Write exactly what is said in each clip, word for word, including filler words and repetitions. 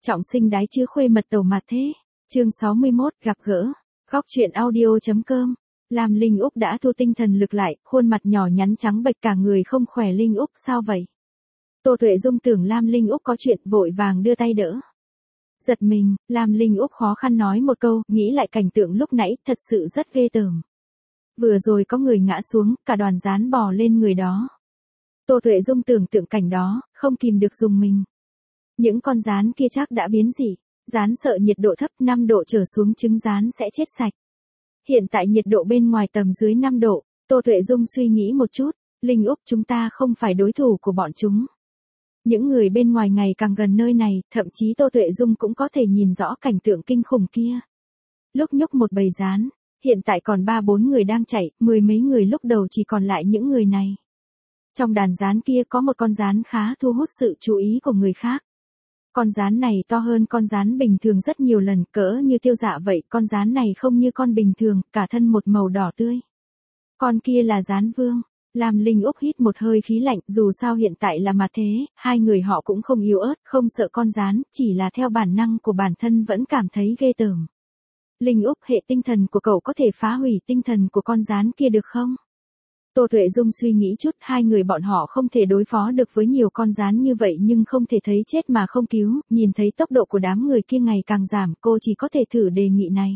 Trọng sinh đái chữ khuê mật tàu mặt thế. Chương sáu mươi mốt gặp gỡ. Góc truyện audio.com. Lam Linh Úc đã thu tinh thần lực lại, khuôn mặt nhỏ nhắn trắng bệch cả người không khỏe. Linh Úc sao vậy? Tô Tuệ Dung tưởng Lam Linh Úc có chuyện vội vàng đưa tay đỡ. Giật mình, Lam Linh Úc khó khăn nói một câu, nghĩ lại cảnh tượng lúc nãy, thật sự rất ghê tởm. Vừa rồi có người ngã xuống, cả đoàn gián bò lên người đó. Tô Tuệ Dung tưởng tượng cảnh đó, không kìm được rùng mình. Những con gián kia chắc đã biến dị. Gián sợ nhiệt độ thấp năm độ trở xuống trứng gián sẽ chết sạch. Hiện tại nhiệt độ bên ngoài tầm dưới năm độ, Tô Tuệ Dung suy nghĩ một chút, Linh Úc chúng ta không phải đối thủ của bọn chúng. Những người bên ngoài ngày càng gần nơi này, thậm chí Tô Tuệ Dung cũng có thể nhìn rõ cảnh tượng kinh khủng kia. Lúc nhúc một bầy gián, hiện tại còn ba bốn người đang chạy, mười mấy người lúc đầu chỉ còn lại những người này. Trong đàn gián kia có một con gián khá thu hút sự chú ý của người khác. Con gián này to hơn con gián bình thường rất nhiều lần, cỡ như Tiêu Dạ vậy, con gián này không như con bình thường, cả thân một màu đỏ tươi. Con kia là gián vương. Lam Linh Úc hít một hơi khí lạnh, dù sao hiện tại là mặt thế, hai người họ cũng không yếu ớt, không sợ con gián, chỉ là theo bản năng của bản thân vẫn cảm thấy ghê tởm. Linh Úc, hệ tinh thần của cậu có thể phá hủy tinh thần của con gián kia được không? Tô Tuệ Dung suy nghĩ chút, hai người bọn họ không thể đối phó được với nhiều con gián như vậy nhưng không thể thấy chết mà không cứu, nhìn thấy tốc độ của đám người kia ngày càng giảm, cô chỉ có thể thử đề nghị này.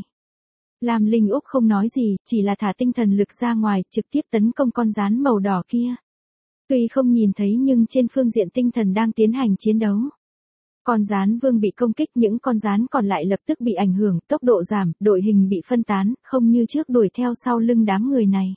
Lam Linh Úc không nói gì, chỉ là thả tinh thần lực ra ngoài, trực tiếp tấn công con gián màu đỏ kia. Tuy không nhìn thấy nhưng trên phương diện tinh thần đang tiến hành chiến đấu. Con gián vương bị công kích, những con gián còn lại lập tức bị ảnh hưởng, tốc độ giảm, đội hình bị phân tán, không như trước đuổi theo sau lưng đám người này.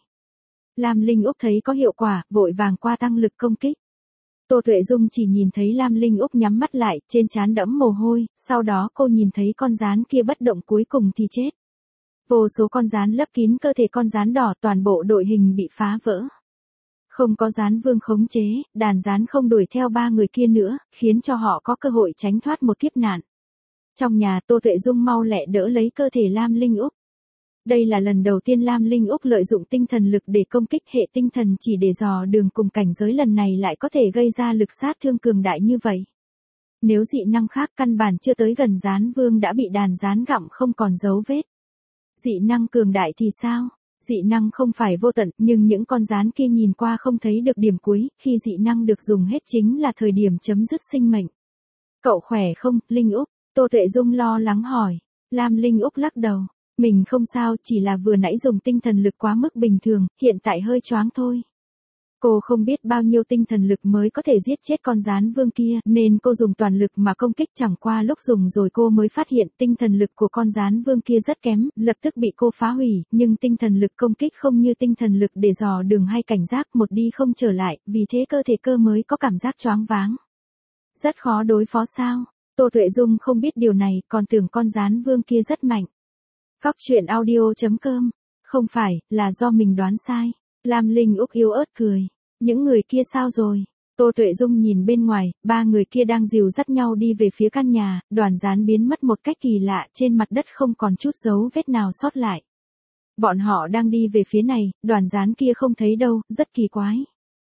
Lam Linh Úc thấy có hiệu quả, vội vàng qua tăng lực công kích. Tô Tuệ Dung chỉ nhìn thấy Lam Linh Úc nhắm mắt lại, trên trán đẫm mồ hôi, sau đó cô nhìn thấy con gián kia bất động cuối cùng thì chết. Vô số con gián lấp kín cơ thể con gián đỏ, toàn bộ đội hình bị phá vỡ. Không có gián vương khống chế, đàn gián không đuổi theo ba người kia nữa, khiến cho họ có cơ hội tránh thoát một kiếp nạn. Trong nhà, Tô Tuệ Dung mau lẹ đỡ lấy cơ thể Lam Linh Úc. Đây là lần đầu tiên Lam Linh Úc lợi dụng tinh thần lực để công kích, hệ tinh thần chỉ để dò đường cùng cảnh giới lần này lại có thể gây ra lực sát thương cường đại như vậy. Nếu dị năng khác căn bản chưa tới gần gián vương đã bị đàn gián gặm không còn dấu vết. Dị năng cường đại thì sao? Dị năng không phải vô tận, nhưng những con gián kia nhìn qua không thấy được điểm cuối, khi dị năng được dùng hết chính là thời điểm chấm dứt sinh mệnh. Cậu khỏe không, Linh Úc? Tô Tuệ Dung lo lắng hỏi. Lam Linh Úc lắc đầu. Mình không sao, chỉ là vừa nãy dùng tinh thần lực quá mức bình thường, hiện tại hơi choáng thôi. Cô không biết bao nhiêu tinh thần lực mới có thể giết chết con gián vương kia, nên cô dùng toàn lực mà công kích, chẳng qua lúc dùng rồi cô mới phát hiện tinh thần lực của con gián vương kia rất kém, lập tức bị cô phá hủy, nhưng tinh thần lực công kích không như tinh thần lực để dò đường hay cảnh giác, một đi không trở lại, vì thế cơ thể cơ mới có cảm giác choáng váng. Rất khó đối phó sao? Tô Tuệ Dung không biết điều này, còn tưởng con gián vương kia rất mạnh. Góc truyện audio.com. Không phải, là do mình đoán sai. Lam Linh Úc yếu ớt cười. Những người kia sao rồi? Tô Tuệ Dung nhìn bên ngoài, ba người kia đang dìu dắt nhau đi về phía căn nhà, đoàn gián biến mất một cách kỳ lạ, trên mặt đất không còn chút dấu vết nào sót lại. Bọn họ đang đi về phía này, đoàn gián kia không thấy đâu, rất kỳ quái.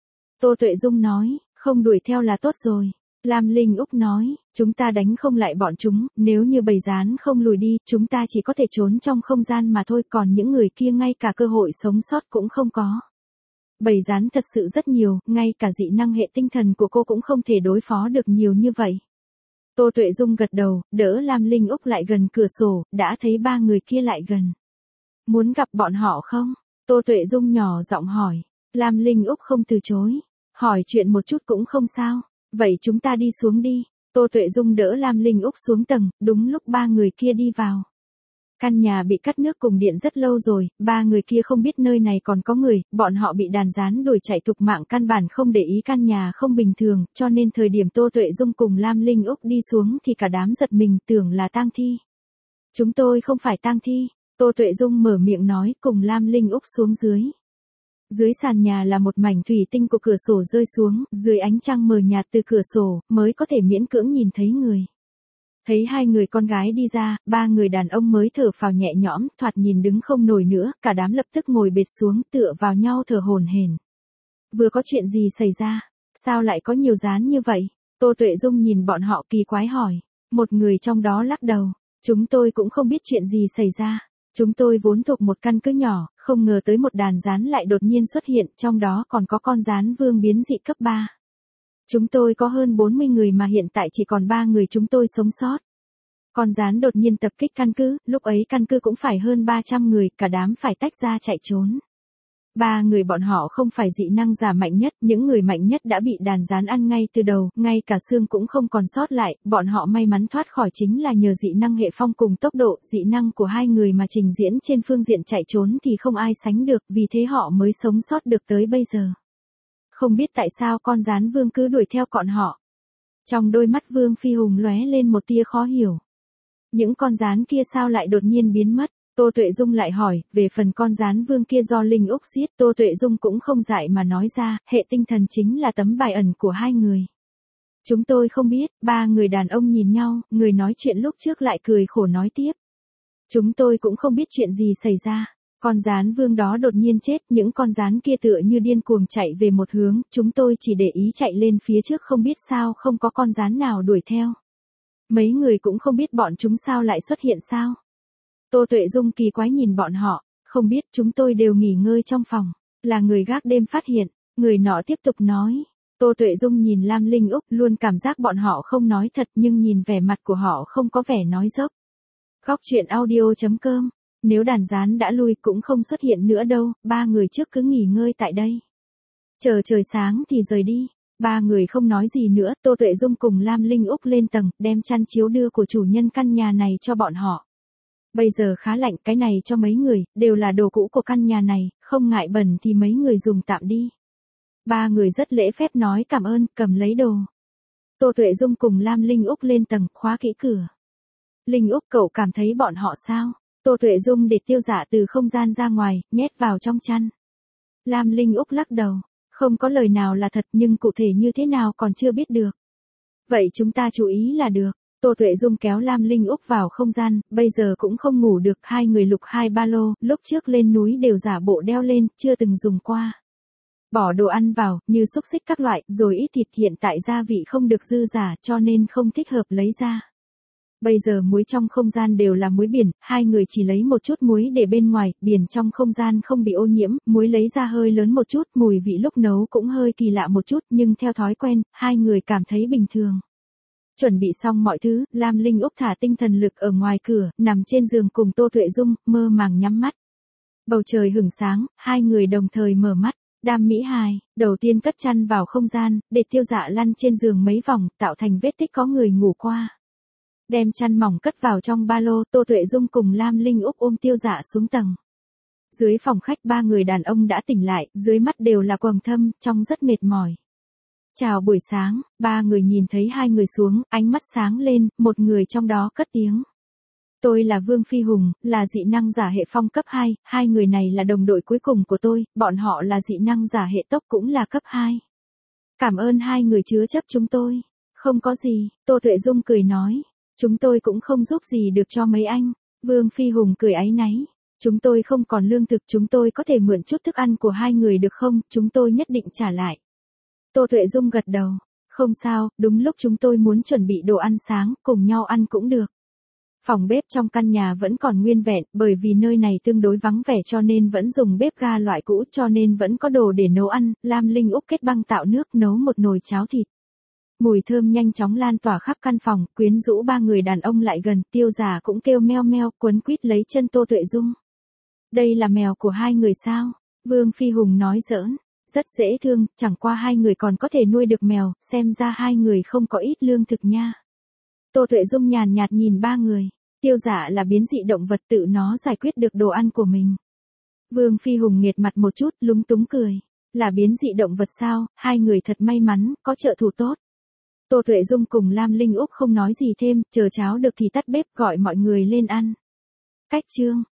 Tô Tuệ Dung nói, không đuổi theo là tốt rồi. Lam Linh Úc nói, chúng ta đánh không lại bọn chúng, nếu như bầy gián không lùi đi, chúng ta chỉ có thể trốn trong không gian mà thôi, còn những người kia ngay cả cơ hội sống sót cũng không có. Bầy gián thật sự rất nhiều, ngay cả dị năng hệ tinh thần của cô cũng không thể đối phó được nhiều như vậy. Tô Tuệ Dung gật đầu, đỡ Lam Linh Úc lại gần cửa sổ, đã thấy ba người kia lại gần. Muốn gặp bọn họ không? Tô Tuệ Dung nhỏ giọng hỏi. Lam Linh Úc không từ chối. Hỏi chuyện một chút cũng không sao. Vậy chúng ta đi xuống đi. Tô Tuệ Dung đỡ Lam Linh Úc xuống tầng, đúng lúc ba người kia đi vào. Căn nhà bị cắt nước cùng điện rất lâu rồi, ba người kia không biết nơi này còn có người, bọn họ bị đàn gián đuổi chạy thục mạng, căn bản không để ý căn nhà không bình thường, cho nên thời điểm Tô Tuệ Dung cùng Lam Linh Úc đi xuống thì cả đám giật mình, tưởng là tang thi. Chúng tôi không phải tang thi. Tô Tuệ Dung mở miệng nói, cùng Lam Linh Úc xuống dưới. Dưới sàn nhà là một mảnh thủy tinh của cửa sổ rơi xuống, dưới ánh trăng mờ nhạt từ cửa sổ, mới có thể miễn cưỡng nhìn thấy người. Thấy hai người con gái đi ra, ba người đàn ông mới thở phào nhẹ nhõm, thoạt nhìn đứng không nổi nữa, cả đám lập tức ngồi bệt xuống, tựa vào nhau thở hổn hển. Vừa có chuyện gì xảy ra? Sao lại có nhiều gián như vậy? Tô Tuệ Dung nhìn bọn họ kỳ quái hỏi. Một người trong đó lắc đầu. Chúng tôi cũng không biết chuyện gì xảy ra. Chúng tôi vốn thuộc một căn cứ nhỏ, không ngờ tới một đàn gián lại đột nhiên xuất hiện, trong đó còn có con gián vương biến dị cấp ba. Chúng tôi có hơn bốn mươi người mà hiện tại chỉ còn ba người chúng tôi sống sót. Con gián đột nhiên tập kích căn cứ, lúc ấy căn cứ cũng phải hơn ba trăm người, cả đám phải tách ra chạy trốn. Ba người bọn họ không phải dị năng giả mạnh nhất, những người mạnh nhất đã bị đàn gián ăn ngay từ đầu, ngay cả xương cũng không còn sót lại, bọn họ may mắn thoát khỏi chính là nhờ dị năng hệ phong cùng tốc độ, dị năng của hai người mà trình diễn trên phương diện chạy trốn thì không ai sánh được, vì thế họ mới sống sót được tới bây giờ. Không biết tại sao con gián vương cứ đuổi theo bọn họ. Trong đôi mắt Vương Phi Hùng lóe lên một tia khó hiểu. Những con gián kia sao lại đột nhiên biến mất? Tô Tuệ Dung lại hỏi, về phần con gián vương kia do Linh Úc giết, Tô Tuệ Dung cũng không dại mà nói ra, hệ tinh thần chính là tấm bài ẩn của hai người. Chúng tôi không biết, ba người đàn ông nhìn nhau, người nói chuyện lúc trước lại cười khổ nói tiếp. Chúng tôi cũng không biết chuyện gì xảy ra. Con gián vương đó đột nhiên chết, những con gián kia tựa như điên cuồng chạy về một hướng, chúng tôi chỉ để ý chạy lên phía trước không biết sao không có con gián nào đuổi theo. Mấy người cũng không biết bọn chúng sao lại xuất hiện sao. Tô Tuệ Dung kỳ quái nhìn bọn họ, không biết chúng tôi đều nghỉ ngơi trong phòng, là người gác đêm phát hiện, người nọ tiếp tục nói. Tô Tuệ Dung nhìn Lam Linh Úc luôn cảm giác bọn họ không nói thật nhưng nhìn vẻ mặt của họ không có vẻ nói dốc. Góc truyện audio chấm com, nếu đàn gián đã lui cũng không xuất hiện nữa đâu, ba người trước cứ nghỉ ngơi tại đây. Chờ trời sáng thì rời đi. Ba người không nói gì nữa, Tô Tuệ Dung cùng Lam Linh Úc lên tầng, đem chăn chiếu đưa của chủ nhân căn nhà này cho bọn họ. Bây giờ khá lạnh, cái này cho mấy người, đều là đồ cũ của căn nhà này, không ngại bẩn thì mấy người dùng tạm đi. Ba người rất lễ phép nói cảm ơn, cầm lấy đồ. Tô Tuệ Dung cùng Lam Linh Úc lên tầng, khóa kỹ cửa. Linh Úc cậu cảm thấy bọn họ sao? Tô Tuệ Dung để Tiêu Dạ từ không gian ra ngoài, nhét vào trong chăn. Lam Linh Úc lắc đầu. Không có lời nào là thật nhưng cụ thể như thế nào còn chưa biết được. Vậy chúng ta chú ý là được. Tô Tuệ Dung kéo Lam Linh Úc vào không gian, bây giờ cũng không ngủ được, hai người lục hai ba lô, lúc trước lên núi đều giả bộ đeo lên, chưa từng dùng qua. Bỏ đồ ăn vào, như xúc xích các loại, rồi ít thịt, hiện tại gia vị không được dư giả cho nên không thích hợp lấy ra. Bây giờ muối trong không gian đều là muối biển, hai người chỉ lấy một chút muối để bên ngoài, biển trong không gian không bị ô nhiễm, muối lấy ra hơi lớn một chút, mùi vị lúc nấu cũng hơi kỳ lạ một chút, nhưng theo thói quen, hai người cảm thấy bình thường. Chuẩn bị xong mọi thứ, Lam Linh Úc thả tinh thần lực ở ngoài cửa, nằm trên giường cùng Tô Tuệ Dung, mơ màng nhắm mắt. Bầu trời hửng sáng, hai người đồng thời mở mắt. Đam Mỹ Hài, đầu tiên cất chăn vào không gian, để Tiêu Dạ lăn trên giường mấy vòng, tạo thành vết tích có người ngủ qua. Đem chăn mỏng cất vào trong ba lô, Tô Tuệ Dung cùng Lam Linh Úc ôm Tiêu Dạ xuống tầng. Dưới phòng khách ba người đàn ông đã tỉnh lại, dưới mắt đều là quầng thâm, trông rất mệt mỏi. Chào buổi sáng, ba người nhìn thấy hai người xuống, ánh mắt sáng lên, một người trong đó cất tiếng. Tôi là Vương Phi Hùng, là dị năng giả hệ phong cấp hai, hai người này là đồng đội cuối cùng của tôi, bọn họ là dị năng giả hệ tốc cũng là cấp hai. Cảm ơn hai người chứa chấp chúng tôi. Không có gì, Tô Tuệ Dung cười nói. Chúng tôi cũng không giúp gì được cho mấy anh. Vương Phi Hùng cười áy náy. Chúng tôi không còn lương thực, chúng tôi có thể mượn chút thức ăn của hai người được không, chúng tôi nhất định trả lại. Tô Tuệ Dung gật đầu. Không sao, đúng lúc chúng tôi muốn chuẩn bị đồ ăn sáng, cùng nhau ăn cũng được. Phòng bếp trong căn nhà vẫn còn nguyên vẹn, bởi vì nơi này tương đối vắng vẻ cho nên vẫn dùng bếp ga loại cũ cho nên vẫn có đồ để nấu ăn. Lam Linh Úc kết băng tạo nước nấu một nồi cháo thịt. Mùi thơm nhanh chóng lan tỏa khắp căn phòng, quyến rũ ba người đàn ông lại gần, Tiêu Giả cũng kêu meo meo, quấn quýt lấy chân Tô Tuệ Dung. Đây là mèo của hai người sao? Vương Phi Hùng nói giỡn, rất dễ thương, chẳng qua hai người còn có thể nuôi được mèo, xem ra hai người không có ít lương thực nha. Tô Tuệ Dung nhàn nhạt nhìn ba người, Tiêu Giả là biến dị động vật tự nó giải quyết được đồ ăn của mình. Vương Phi Hùng nghiệt mặt một chút, lúng túng cười, là biến dị động vật sao, hai người thật may mắn, có trợ thủ tốt. Tô Tuệ Dung cùng Lam Linh Úc không nói gì thêm, chờ cháo được thì tắt bếp gọi mọi người lên ăn. Cách chương